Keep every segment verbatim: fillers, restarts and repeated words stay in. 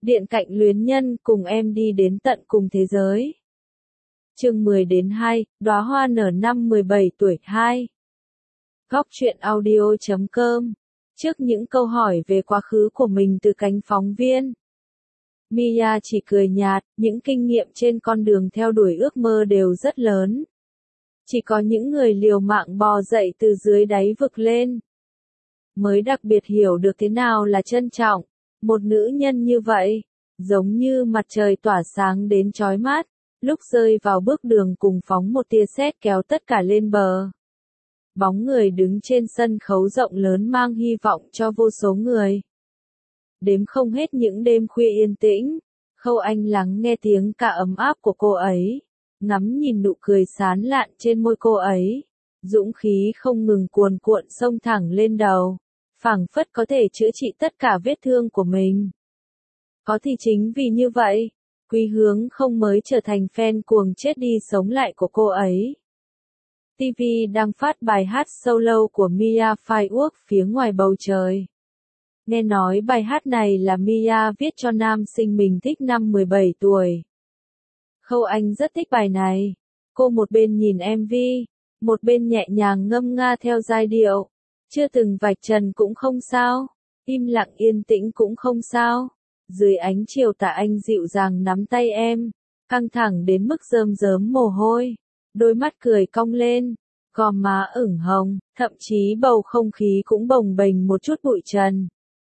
Điện cạnh luyến nhân cùng em đi đến tận cùng thế giới. Chương mười đến hai, đóa hoa nở năm mười bảy tuổi hai. Góc truyện audio chấm com. Trước những câu hỏi về quá khứ của mình từ cánh phóng viên, Mia chỉ cười nhạt, những kinh nghiệm trên con đường theo đuổi ước mơ đều rất lớn. Chỉ có những người liều mạng bò dậy từ dưới đáy vực lên, mới đặc biệt hiểu được thế nào là trân trọng. Một nữ nhân như vậy, giống như mặt trời tỏa sáng đến chói mắt, lúc rơi vào bước đường cùng phóng một tia sét kéo tất cả lên bờ. Bóng người đứng trên sân khấu rộng lớn mang hy vọng cho vô số người. Đếm không hết những đêm khuya yên tĩnh, Khâu Anh lắng nghe tiếng ca ấm áp của cô ấy, ngắm nhìn nụ cười sán lạn trên môi cô ấy. Dũng khí không ngừng cuồn cuộn xông thẳng lên đầu, phảng phất có thể chữa trị tất cả vết thương của mình. Có thì chính vì như vậy, Quý Hướng không mới trở thành fan cuồng chết đi sống lại của cô ấy. ti vi đang phát bài hát solo của Mia Firework phía ngoài bầu trời. Nghe nói bài hát này là Mia viết cho nam sinh mình thích năm mười bảy tuổi. Khâu Anh rất thích bài này. Cô một bên nhìn em vê, một bên nhẹ nhàng ngâm nga theo giai điệu. Chưa từng vạch trần cũng không sao, im lặng yên tĩnh cũng không sao. Dưới ánh chiều tà anh dịu dàng nắm tay em, căng thẳng đến mức rơm rớm mồ hôi, đôi mắt cười cong lên, gò má ửng hồng, thậm chí bầu không khí cũng bồng bềnh một chút bụi trần.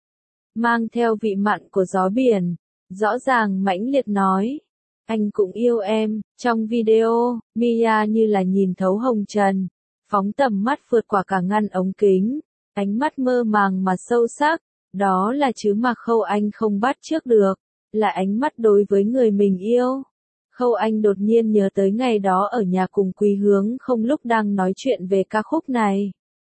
Mang theo vị mặn của gió biển, rõ ràng mãnh liệt nói, anh cũng yêu em. Trong video, Mia như là nhìn thấu hồng trần, phóng tầm mắt vượt qua cả ngăn ống kính, ánh mắt mơ màng mà sâu sắc, đó là chứ mà Khâu Anh không bắt chước được, là ánh mắt đối với người mình yêu. Khâu Anh đột nhiên nhớ tới ngày đó ở nhà cùng Quý Hướng không lúc đang nói chuyện về ca khúc này.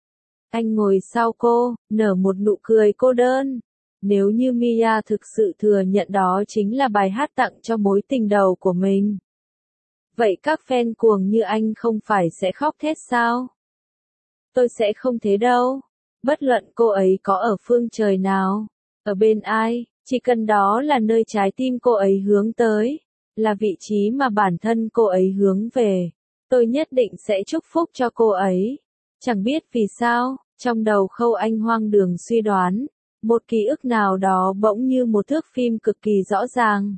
Anh ngồi sau cô, nở một nụ cười cô đơn. Nếu như Mia thực sự thừa nhận đó chính là bài hát tặng cho mối tình đầu của mình, vậy các fan cuồng như anh không phải sẽ khóc thét sao? Tôi sẽ không thế đâu. Bất luận cô ấy có ở phương trời nào, ở bên ai, chỉ cần đó là nơi trái tim cô ấy hướng tới, là vị trí mà bản thân cô ấy hướng về, tôi nhất định sẽ chúc phúc cho cô ấy. Chẳng biết vì sao, trong đầu Khâu Anh hoang đường suy đoán, một ký ức nào đó bỗng như một thước phim cực kỳ rõ ràng.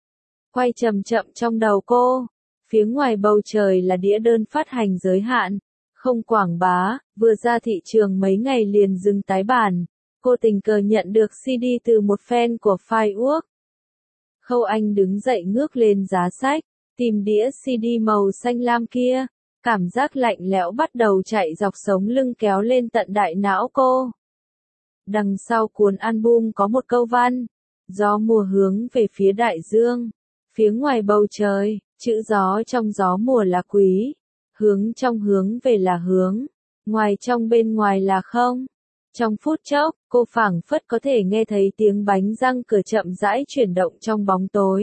Quay chậm chậm trong đầu cô, phía ngoài bầu trời là đĩa đơn phát hành giới hạn, không quảng bá, vừa ra thị trường mấy ngày liền dừng tái bản. Cô tình cờ nhận được xê đê từ một fan của Firework. Khâu Anh đứng dậy ngước lên giá sách, tìm đĩa xê đê màu xanh lam kia, cảm giác lạnh lẽo bắt đầu chạy dọc sống lưng kéo lên tận đại não cô. Đằng sau cuốn album có một câu văn, gió mùa hướng về phía đại dương, phía ngoài bầu trời, chữ gió trong gió mùa là quý, hướng trong hướng về là hướng, ngoài trong bên ngoài là không. Trong phút chốc, cô phảng phất có thể nghe thấy tiếng bánh răng cửa chậm rãi chuyển động trong bóng tối.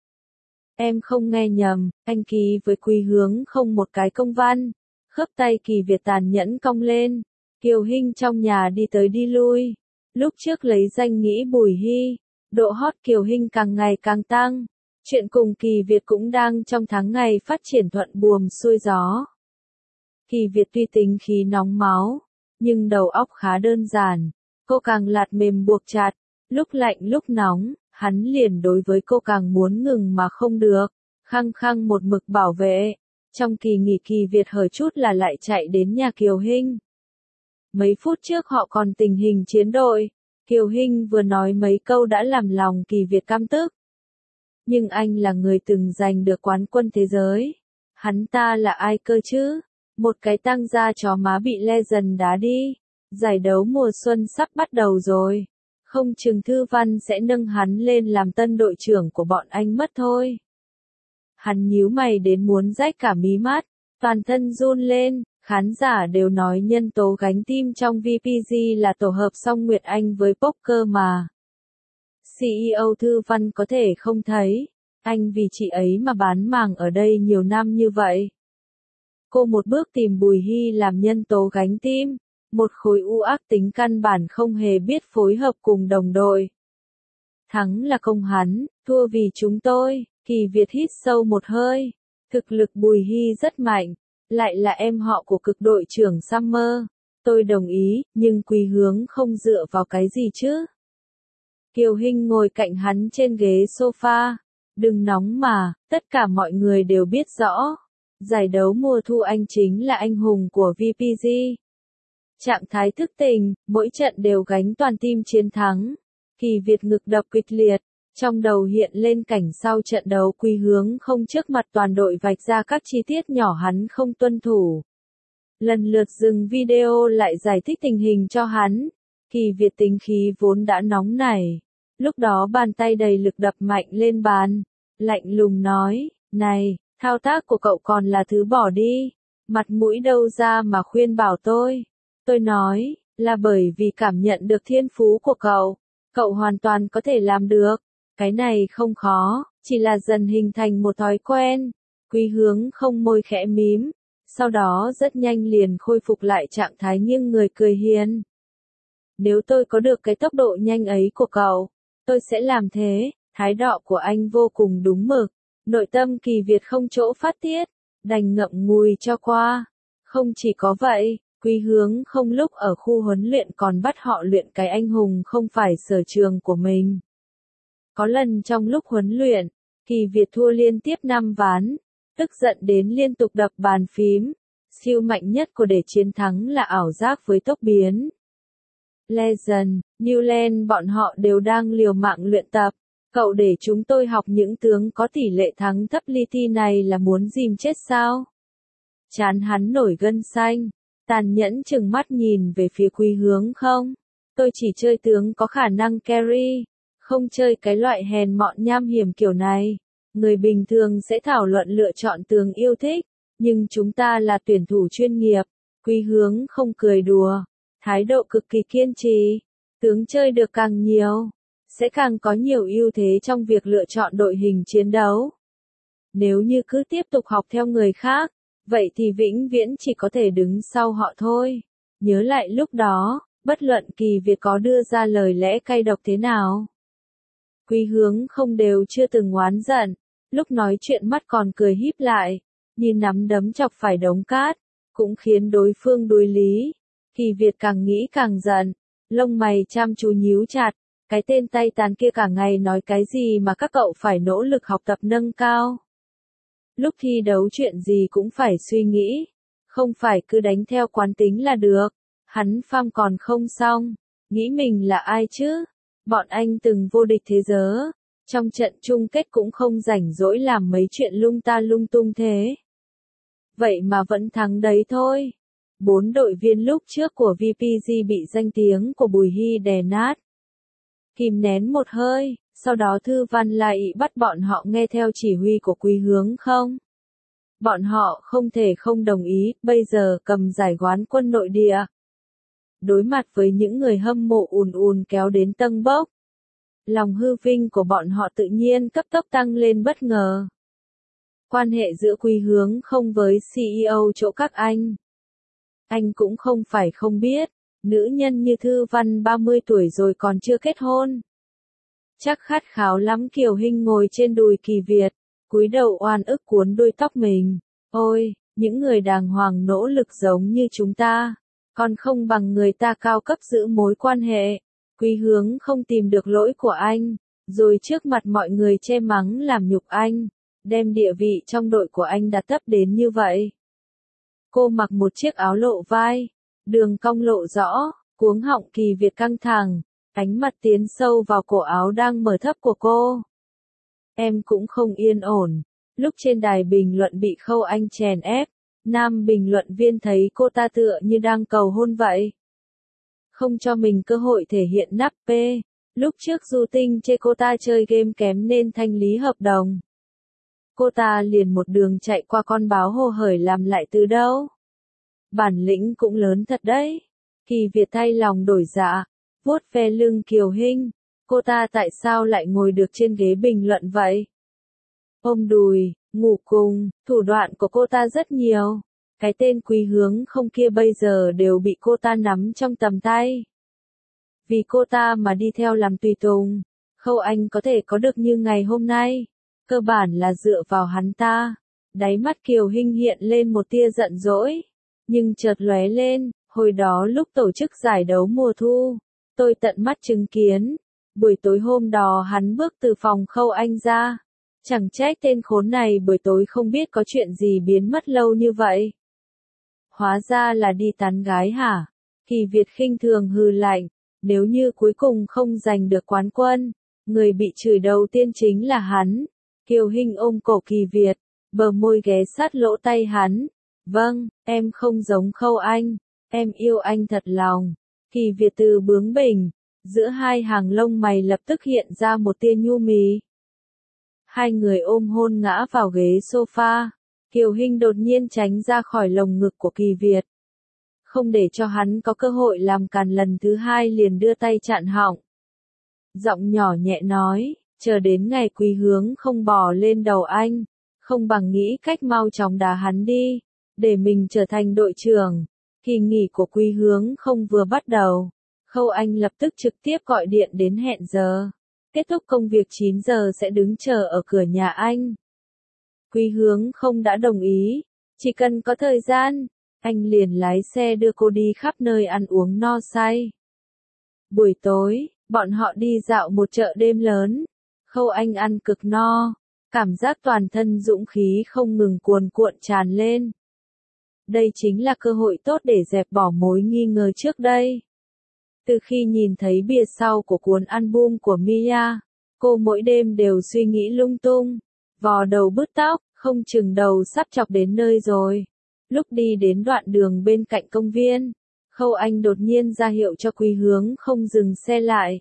Em không nghe nhầm, anh ký với Quý Hướng không một cái công văn, khớp tay Kỳ Việt tàn nhẫn cong lên. Kiều Hinh trong nhà đi tới đi lui. Lúc trước lấy danh nghĩ Bùi Hy, độ hot Kiều Hinh càng ngày càng tăng. Chuyện cùng Kỳ Việt cũng đang trong tháng ngày phát triển thuận buồm xuôi gió. Kỳ Việt tuy tính khí nóng máu, nhưng đầu óc khá đơn giản. Cô càng lạt mềm buộc chặt, lúc lạnh lúc nóng, hắn liền đối với cô càng muốn ngừng mà không được, khăng khăng một mực bảo vệ. Trong kỳ nghỉ Kỳ Việt hời chút là lại chạy đến nhà Kiều Hinh. Mấy phút trước họ còn tình hình chiến đội, Kiều Hinh vừa nói mấy câu đã làm lòng Kỳ Việt căm tức. Nhưng anh là người từng giành được quán quân thế giới. Hắn ta là ai cơ chứ? Một cái tăng da chó má bị Legend đá đi. Giải đấu mùa xuân sắp bắt đầu rồi. Không chừng Thư Văn sẽ nâng hắn lên làm tân đội trưởng của bọn anh mất thôi. Hắn nhíu mày đến muốn rách cả mí mắt, toàn thân run lên. Khán giả đều nói nhân tố gánh tim trong vê pê giê là tổ hợp Song Nguyệt Anh với Poker mà. xê e ô Thư Văn có thể không thấy, anh vì chị ấy mà bán màng ở đây nhiều năm như vậy. Cô một bước tìm Bùi Hy làm nhân tố gánh tim, một khối u ác tính căn bản không hề biết phối hợp cùng đồng đội. Thắng là công hắn, thua vì chúng tôi. Kỳ Việt hít sâu một hơi. Thực lực Bùi Hy rất mạnh, lại là em họ của cực đội trưởng Summer. Tôi đồng ý, nhưng Quý Hướng không dựa vào cái gì chứ? Kiều Hinh ngồi cạnh hắn trên ghế sofa. Đừng nóng mà, tất cả mọi người đều biết rõ. Giải đấu mùa thu anh chính là anh hùng của vê pê giê. Trạng thái thức tỉnh, mỗi trận đều gánh toàn team chiến thắng. Kỳ Việt ngực đập kịch liệt, trong đầu hiện lên cảnh sau trận đấu Quý Hướng không trước mặt toàn đội vạch ra các chi tiết nhỏ hắn không tuân thủ. Lần lượt dừng video lại giải thích tình hình cho hắn. Kỳ Việt tính khí vốn đã nóng nảy. Lúc đó bàn tay đầy lực đập mạnh lên bàn. Lạnh lùng nói, này, thao tác của cậu còn là thứ bỏ đi. Mặt mũi đâu ra mà khuyên bảo tôi. Tôi nói, là bởi vì cảm nhận được thiên phú của cậu. Cậu hoàn toàn có thể làm được. Cái này không khó, chỉ là dần hình thành một thói quen. Quý Hướng không môi khẽ mím. Sau đó rất nhanh liền khôi phục lại trạng thái nghiêng người cười hiền. Nếu tôi có được cái tốc độ nhanh ấy của cậu, tôi sẽ làm thế. Thái độ của anh vô cùng đúng mực. Nội tâm Kỳ Việt không chỗ phát tiết, đành ngậm ngùi cho qua. Không chỉ có vậy, Quý Hướng không lúc ở khu huấn luyện còn bắt họ luyện cái anh hùng không phải sở trường của mình. Có lần trong lúc huấn luyện, Kỳ Việt thua liên tiếp năm ván, tức giận đến liên tục đập bàn phím. Siêu mạnh nhất của để chiến thắng là ảo giác với tốc biến. Legend, Newland bọn họ đều đang liều mạng luyện tập. Cậu để chúng tôi học những tướng có tỷ lệ thắng thấp li ti này là muốn dìm chết sao? Chán hắn nổi gân xanh, tàn nhẫn chừng mắt nhìn về phía Quý Hướng không? Tôi chỉ chơi tướng có khả năng carry, không chơi cái loại hèn mọn nham hiểm kiểu này. Người bình thường sẽ thảo luận lựa chọn tướng yêu thích, nhưng chúng ta là tuyển thủ chuyên nghiệp. Quý Hướng không cười đùa, thái độ cực kỳ kiên trì. Tướng chơi được càng nhiều, sẽ càng có nhiều ưu thế trong việc lựa chọn đội hình chiến đấu. Nếu như cứ tiếp tục học theo người khác, vậy thì vĩnh viễn chỉ có thể đứng sau họ thôi. Nhớ lại lúc đó, bất luận Kỳ Việt có đưa ra lời lẽ cay độc thế nào. Quý Hướng không đều chưa từng oán giận, lúc nói chuyện mắt còn cười híp lại, như nắm đấm chọc phải đống cát, cũng khiến đối phương đuối lý. Kỳ Việt càng nghĩ càng giận, lông mày chăm chú nhíu chặt. Cái tên tay tàn kia cả ngày nói cái gì mà các cậu phải nỗ lực học tập nâng cao. Lúc thi đấu chuyện gì cũng phải suy nghĩ, không phải cứ đánh theo quán tính là được. Hắn pham còn không xong, nghĩ mình là ai chứ? Bọn anh từng vô địch thế giới, trong trận chung kết cũng không rảnh rỗi làm mấy chuyện lung ta lung tung thế. Vậy mà vẫn thắng đấy thôi. Bốn đội viên lúc trước của vê pê giê bị danh tiếng của Bùi Hy đè nát. Kìm nén một hơi, sau đó Thư Văn lại bắt bọn họ nghe theo chỉ huy của Quý Hướng không? Bọn họ không thể không đồng ý, bây giờ cầm giải quán quân nội địa. Đối mặt với những người hâm mộ ùn ùn kéo đến tâng bốc. Lòng hư vinh của bọn họ tự nhiên cấp tốc tăng lên bất ngờ. Quan hệ giữa Quý Hướng không với xê e ô chỗ các anh. Anh cũng không phải không biết. Nữ nhân như Thư Văn ba mươi tuổi rồi còn chưa kết hôn. Chắc khát khao lắm. Kiều Hinh ngồi trên đùi Kỳ Việt, cúi đầu oan ức cuốn đuôi tóc mình. Ôi, những người đàng hoàng nỗ lực giống như chúng ta, còn không bằng người ta cao cấp giữ mối quan hệ. Quý Hướng không tìm được lỗi của anh, rồi trước mặt mọi người chê mắng làm nhục anh, đem địa vị trong đội của anh đặt thấp đến như vậy. Cô mặc một chiếc áo lộ vai, đường cong lộ rõ, cuống họng Kỳ Việt căng thẳng, ánh mặt tiến sâu vào cổ áo đang mở thấp của cô. Em cũng không yên ổn. Lúc trên đài bình luận bị Khâu Anh chèn ép, nam bình luận viên thấy cô ta tựa như đang cầu hôn vậy. Không cho mình cơ hội thể hiện nắp P. Lúc trước Du Tinh chê cô ta chơi game kém nên thanh lý hợp đồng. Cô ta liền một đường chạy qua con báo hồ hởi làm lại từ đâu. Bản lĩnh cũng lớn thật đấy. Kỳ Việt thay lòng đổi dạ, vuốt ve lưng Kiều Hinh. Cô ta tại sao lại ngồi được trên ghế bình luận vậy? Ôm đùi, ngủ cùng, thủ đoạn của cô ta rất nhiều. Cái tên Quý Hướng không kia bây giờ đều bị cô ta nắm trong tầm tay. Vì cô ta mà đi theo làm tùy tùng, Khâu Anh có thể có được như ngày hôm nay, cơ bản là dựa vào hắn ta. Đáy mắt Kiều Hinh hiện lên một tia giận dỗi, nhưng chợt lóe lên, hồi đó lúc tổ chức giải đấu mùa thu, tôi tận mắt chứng kiến, buổi tối hôm đó hắn bước từ phòng Khâu Anh ra. Chẳng trách tên khốn này buổi tối không biết có chuyện gì biến mất lâu như vậy. Hóa ra là đi tán gái hả? Kỳ Việt khinh thường hừ lạnh, nếu như cuối cùng không giành được quán quân, người bị chửi đầu tiên chính là hắn. Kiều Hinh ôm cổ Kỳ Việt, bờ môi ghé sát lỗ tay hắn. Vâng, em không giống Khâu Anh, em yêu anh thật lòng. Kỳ Việt từ bướng bỉnh, giữa hai hàng lông mày lập tức hiện ra một tia nhu mì. Hai người ôm hôn ngã vào ghế sofa, Kiều Hinh đột nhiên tránh ra khỏi lồng ngực của Kỳ Việt. Không để cho hắn có cơ hội làm càn lần thứ hai liền đưa tay chặn họng. Giọng nhỏ nhẹ nói, chờ đến ngày Quý Hướng không bò lên đầu anh, không bằng nghĩ cách mau chóng đá hắn đi, để mình trở thành đội trưởng. Kỳ nghỉ của Quý Hướng không vừa bắt đầu, Khâu Anh lập tức trực tiếp gọi điện đến hẹn giờ. Kết thúc công việc chín giờ sẽ đứng chờ ở cửa nhà anh. Quý Hướng không đã đồng ý, chỉ cần có thời gian, anh liền lái xe đưa cô đi khắp nơi ăn uống no say. Buổi tối, bọn họ đi dạo một chợ đêm lớn. Khâu Anh ăn cực no, cảm giác toàn thân dũng khí không ngừng cuồn cuộn tràn lên. Đây chính là cơ hội tốt để dẹp bỏ mối nghi ngờ trước đây. Từ khi nhìn thấy bìa sau của cuốn album của Mia, cô mỗi đêm đều suy nghĩ lung tung, vò đầu bứt tóc, không chừng đầu sắp chọc đến nơi rồi. Lúc đi đến đoạn đường bên cạnh công viên, Khâu Anh đột nhiên ra hiệu cho Quý Hướng không dừng xe lại.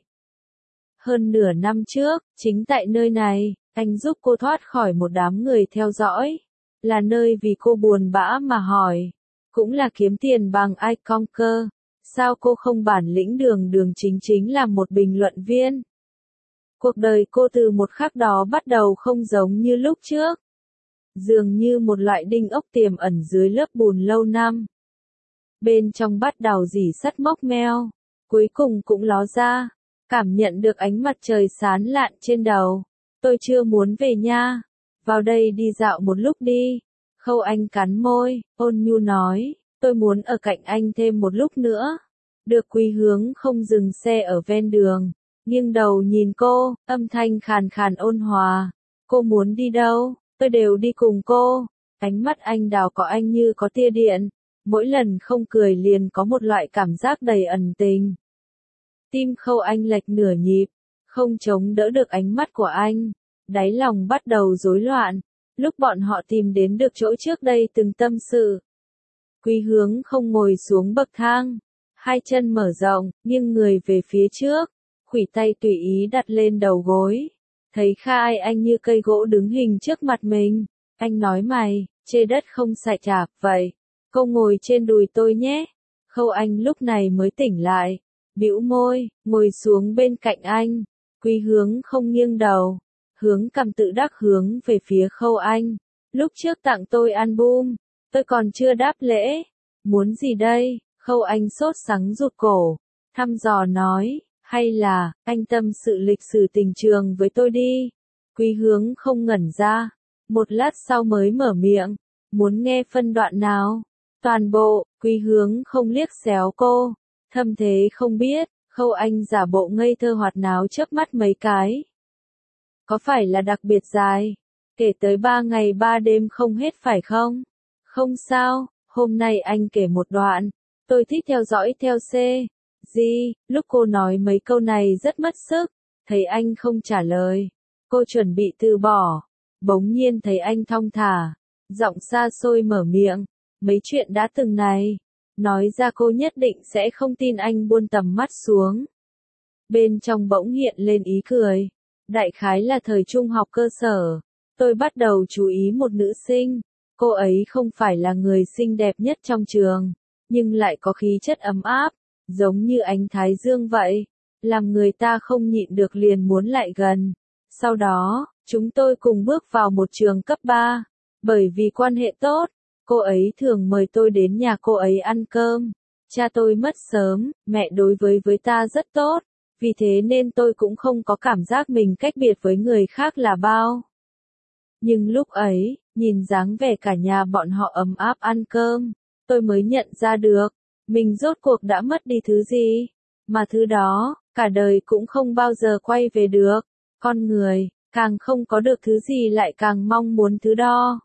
Hơn nửa năm trước, chính tại nơi này, anh giúp cô thoát khỏi một đám người theo dõi. Là nơi vì cô buồn bã mà hỏi. Cũng là kiếm tiền bằng iConquer. Sao cô không bản lĩnh đường đường chính chính làm một bình luận viên? Cuộc đời cô từ một khắc đó bắt đầu không giống như lúc trước. Dường như một loại đinh ốc tiềm ẩn dưới lớp bùn lâu năm. Bên trong bắt đầu rỉ sắt mốc meo. Cuối cùng cũng ló ra. Cảm nhận được ánh mặt trời sáng lạn trên đầu. Tôi chưa muốn về nha. Vào đây đi dạo một lúc đi. Khâu Anh cắn môi, ôn nhu nói, tôi muốn ở cạnh anh thêm một lúc nữa. Được. Quý Hướng không dừng xe ở ven đường, nghiêng đầu nhìn cô, âm thanh khàn khàn ôn hòa. Cô muốn đi đâu, tôi đều đi cùng cô. Ánh mắt anh đào có anh như có tia điện, mỗi lần không cười liền có một loại cảm giác đầy ẩn tình. Tim Khâu Anh lệch nửa nhịp, không chống đỡ được ánh mắt của anh, đáy lòng bắt đầu rối loạn. Lúc bọn họ tìm đến được chỗ trước đây từng tâm sự, Quý Hướng không ngồi xuống bậc thang, hai chân mở rộng, nghiêng người về phía trước, khuỷu tay tùy ý đặt lên đầu gối. Thấy Khai Anh như cây gỗ đứng hình trước mặt mình, anh nói mày, chê đất không sạch chạp, vậy, cô ngồi trên đùi tôi nhé. Khâu Anh lúc này mới tỉnh lại, bĩu môi, ngồi xuống bên cạnh anh. Quý Hướng không nghiêng đầu, hướng cằm tự đắc hướng về phía Khâu Anh. Lúc trước tặng tôi album, tôi còn chưa đáp lễ. Muốn gì đây? Khâu Anh sốt sắng rụt cổ, thăm dò nói, hay là, anh tâm sự lịch sử tình trường với tôi đi. Quý Hướng không ngẩn ra, một lát sau mới mở miệng, muốn nghe phân đoạn nào? Toàn bộ. Quý Hướng không liếc xéo cô, thâm thế không biết. Khâu Anh giả bộ ngây thơ hoạt náo chớp mắt mấy cái. Có phải là đặc biệt dài? Kể tới ba ngày ba đêm không hết phải không? Không sao, hôm nay anh kể một đoạn. Tôi thích theo dõi theo C. Gì? Lúc cô nói mấy câu này rất mất sức. Thấy anh không trả lời, cô chuẩn bị từ bỏ. Bỗng nhiên thấy anh thong thả, giọng xa xôi mở miệng. Mấy chuyện đã từng này, nói ra cô nhất định sẽ không tin anh buông tầm mắt xuống. Bên trong bỗng hiện lên ý cười. Đại khái là thời trung học cơ sở, tôi bắt đầu chú ý một nữ sinh. Cô ấy không phải là người xinh đẹp nhất trong trường, nhưng lại có khí chất ấm áp, giống như ánh thái dương vậy, làm người ta không nhịn được liền muốn lại gần. Sau đó, chúng tôi cùng bước vào một trường cấp ba, bởi vì quan hệ tốt, cô ấy thường mời tôi đến nhà cô ấy ăn cơm. Cha tôi mất sớm, mẹ đối với với ta rất tốt, Vì thế nên tôi cũng không có cảm giác mình cách biệt với người khác là bao. Nhưng lúc ấy, nhìn dáng vẻ cả nhà bọn họ ấm áp ăn cơm, tôi mới nhận ra được, mình rốt cuộc đã mất đi thứ gì, mà thứ đó, cả đời cũng không bao giờ quay về được. Con người, càng không có được thứ gì lại càng mong muốn thứ đó.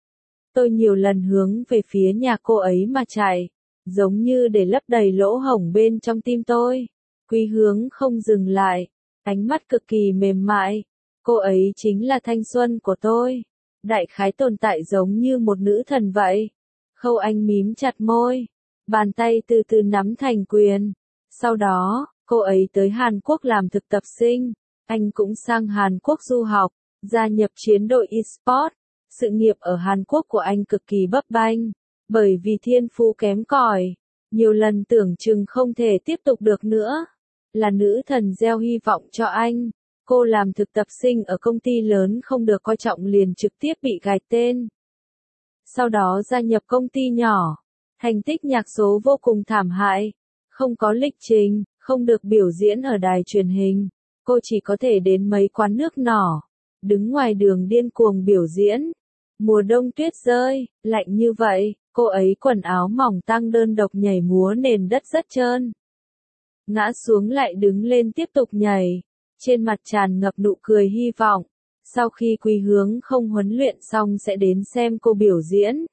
Tôi nhiều lần hướng về phía nhà cô ấy mà chạy, giống như để lấp đầy lỗ hổng bên trong tim tôi. Quý Hướng không dừng lại, ánh mắt cực kỳ mềm mại. Cô ấy chính là thanh xuân của tôi. Đại khái tồn tại giống như một nữ thần vậy. Khâu Anh mím chặt môi, bàn tay từ từ nắm thành quyền. Sau đó, cô ấy tới Hàn Quốc làm thực tập sinh. Anh cũng sang Hàn Quốc du học, gia nhập chiến đội eSport. Sự nghiệp ở Hàn Quốc của anh cực kỳ bấp bênh, bởi vì thiên phú kém cỏi, nhiều lần tưởng chừng không thể tiếp tục được nữa. Là nữ thần gieo hy vọng cho anh. Cô làm thực tập sinh ở công ty lớn không được coi trọng liền trực tiếp bị gạch tên. Sau đó gia nhập công ty nhỏ, thành tích nhạc số vô cùng thảm hại, không có lịch trình, không được biểu diễn ở đài truyền hình. Cô chỉ có thể đến mấy quán nước nhỏ, đứng ngoài đường điên cuồng biểu diễn. Mùa đông tuyết rơi, lạnh như vậy, cô ấy quần áo mỏng tang đơn độc nhảy múa nền đất rất trơn. Ngã xuống lại đứng lên tiếp tục nhảy, trên mặt tràn ngập nụ cười hy vọng. Sau khi Quý Hướng không huấn luyện xong sẽ đến xem cô biểu diễn.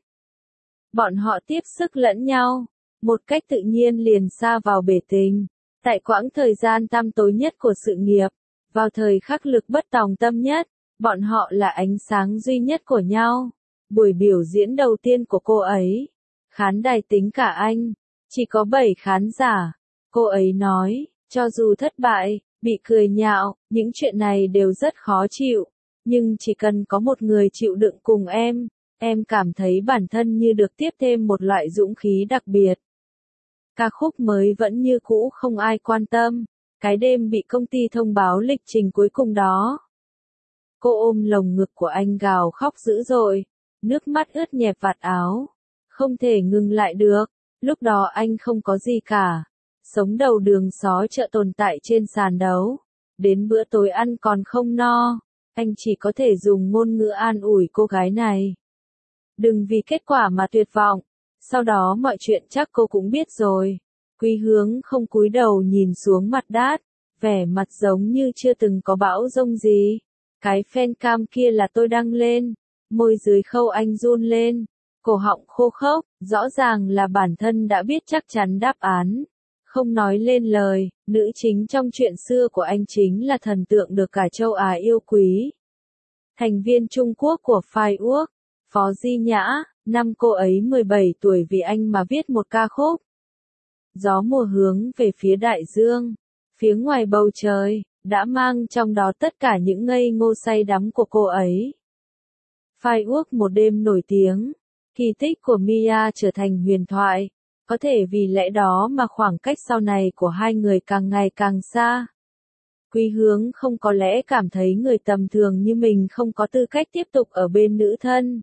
Bọn họ tiếp sức lẫn nhau, một cách tự nhiên liền sa vào bể tình. Tại quãng thời gian tăm tối nhất của sự nghiệp, vào thời khắc lực bất tòng tâm nhất, bọn họ là ánh sáng duy nhất của nhau. Buổi biểu diễn đầu tiên của cô ấy, khán đài tính cả anh, chỉ có bảy khán giả. Cô ấy nói, cho dù thất bại, bị cười nhạo, những chuyện này đều rất khó chịu, nhưng chỉ cần có một người chịu đựng cùng em, em cảm thấy bản thân như được tiếp thêm một loại dũng khí đặc biệt. Ca khúc mới vẫn như cũ không ai quan tâm, cái đêm bị công ty thông báo lịch trình cuối cùng đó. Cô ôm lồng ngực của anh gào khóc dữ dội, nước mắt ướt nhẹp vạt áo, không thể ngừng lại được. Lúc đó anh không có gì cả, sống đầu đường xó chợ tồn tại trên sàn đấu, đến bữa tối ăn còn không no, anh chỉ có thể dùng ngôn ngữ an ủi cô gái này. Đừng vì kết quả mà tuyệt vọng, sau đó mọi chuyện chắc cô cũng biết rồi. Quý Hướng không cúi đầu nhìn xuống mặt đát, vẻ mặt giống như chưa từng có bão giông gì. Cái fan cam kia là tôi đăng lên, môi dưới Khâu Anh run lên, cổ họng khô khốc, rõ ràng là bản thân đã biết chắc chắn đáp án. Không nói lên lời, nữ chính trong chuyện xưa của anh chính là thần tượng được cả châu Á yêu quý. Thành viên Trung Quốc của Firework, Phó Di Nhã, năm cô ấy mười bảy tuổi vì anh mà viết một ca khúc. Gió mùa hướng về phía đại dương, phía ngoài bầu trời, đã mang trong đó tất cả những ngây ngô say đắm của cô ấy. Firework một đêm nổi tiếng, kỳ tích của Mia trở thành huyền thoại, có thể vì lẽ đó mà khoảng cách sau này của hai người càng ngày càng xa. Quý Hướng không có lẽ cảm thấy người tầm thường như mình không có tư cách tiếp tục ở bên nữ thân.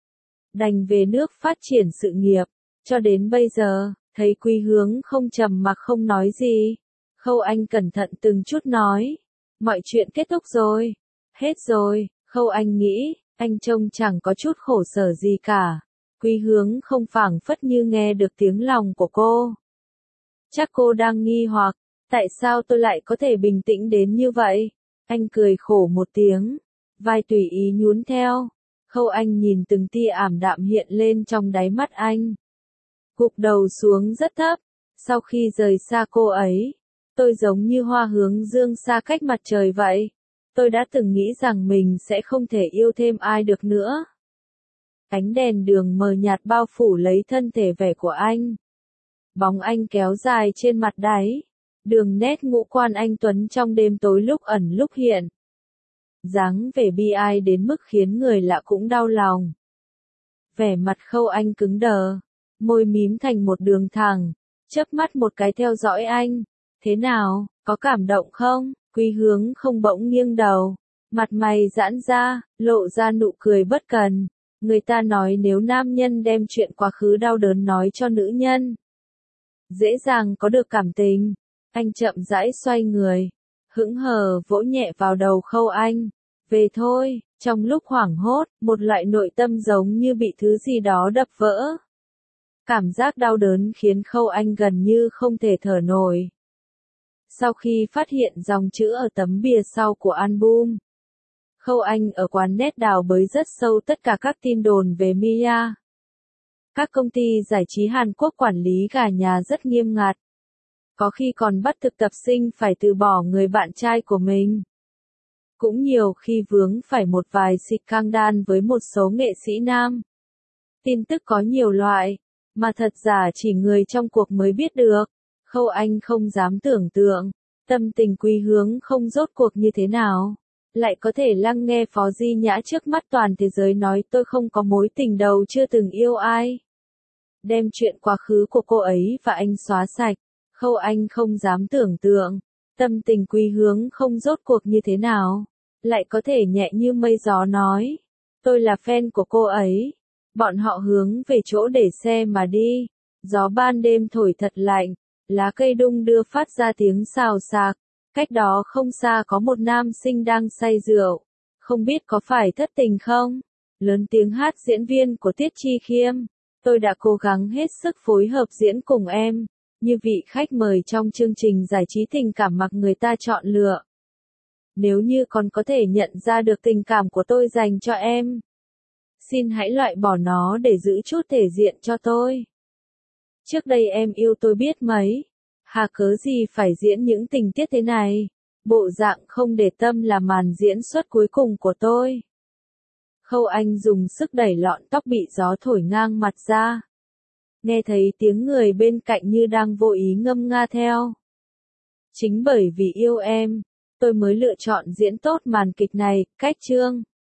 Đành về nước phát triển sự nghiệp, cho đến bây giờ, thấy Quý Hướng không trầm mặc không nói gì. Khâu Anh cẩn thận từng chút nói, mọi chuyện kết thúc rồi, hết rồi. Khâu Anh nghĩ, anh trông chẳng có chút khổ sở gì cả. Quý Hướng không phảng phất như nghe được tiếng lòng của cô. Chắc cô đang nghi hoặc, tại sao tôi lại có thể bình tĩnh đến như vậy? Anh cười khổ một tiếng, vai tùy ý nhún theo. Khâu Anh nhìn từng tia ảm đạm hiện lên trong đáy mắt anh. Gục đầu xuống rất thấp, sau khi rời xa cô ấy, tôi giống như hoa hướng dương xa cách mặt trời vậy. Tôi đã từng nghĩ rằng mình sẽ không thể yêu thêm ai được nữa. Ánh đèn đường mờ nhạt bao phủ lấy thân thể vẻ của anh. Bóng anh kéo dài trên mặt đáy. Đường nét ngũ quan anh tuấn trong đêm tối lúc ẩn lúc hiện. Dáng vẻ bi ai đến mức khiến người lạ cũng đau lòng. Vẻ mặt Khâu Anh cứng đờ, môi mím thành một đường thẳng, chớp mắt một cái theo dõi anh. Thế nào, có cảm động không? Quý Hướng không bỗng nghiêng đầu, mặt mày giãn ra, lộ ra nụ cười bất cần. Người ta nói nếu nam nhân đem chuyện quá khứ đau đớn nói cho nữ nhân, dễ dàng có được cảm tình. Anh chậm rãi xoay người, hững hờ vỗ nhẹ vào đầu Khâu Anh. Về thôi, trong lúc hoảng hốt, một loại nội tâm giống như bị thứ gì đó đập vỡ. Cảm giác đau đớn khiến Khâu Anh gần như không thể thở nổi. Sau khi phát hiện dòng chữ ở tấm bìa sau của album, Khâu Anh ở quán net đào bới rất sâu tất cả các tin đồn về Mia. Các công ty giải trí Hàn Quốc quản lý gà nhà rất nghiêm ngặt. Có khi còn bắt thực tập sinh phải từ bỏ người bạn trai của mình. Cũng nhiều khi vướng phải một vài scandal với một số nghệ sĩ nam. Tin tức có nhiều loại, mà thật giả chỉ người trong cuộc mới biết được. Khâu Anh không dám tưởng tượng, tâm tình Quý Hướng không rốt cuộc như thế nào. Lại có thể lắng nghe Phó Di Nhã trước mắt toàn thế giới nói tôi không có mối tình đầu chưa từng yêu ai. Đem chuyện quá khứ của cô ấy và anh xóa sạch. Khâu Anh không dám tưởng tượng, tâm tình Quý Hướng không rốt cuộc như thế nào. Lại có thể nhẹ như mây gió nói, tôi là fan của cô ấy. Bọn họ hướng về chỗ để xe mà đi. Gió ban đêm thổi thật lạnh, lá cây đung đưa phát ra tiếng xào xạc. Cách đó không xa có một nam sinh đang say rượu. Không biết có phải thất tình không? Lớn tiếng hát diễn viên của Tiết Chi Khiêm. Tôi đã cố gắng hết sức phối hợp diễn cùng em. Như vị khách mời trong chương trình giải trí tình cảm mặc người ta chọn lựa. Nếu như còn có thể nhận ra được tình cảm của tôi dành cho em, xin hãy loại bỏ nó để giữ chút thể diện cho tôi. Trước đây em yêu tôi biết mấy. Hà cớ gì phải diễn những tình tiết thế này? Bộ dạng không để tâm là màn diễn xuất cuối cùng của tôi. Khâu Anh dùng sức đẩy lọn tóc bị gió thổi ngang mặt ra. Nghe thấy tiếng người bên cạnh như đang vô ý ngâm nga theo. Chính bởi vì yêu em, tôi mới lựa chọn diễn tốt màn kịch này. Cách chương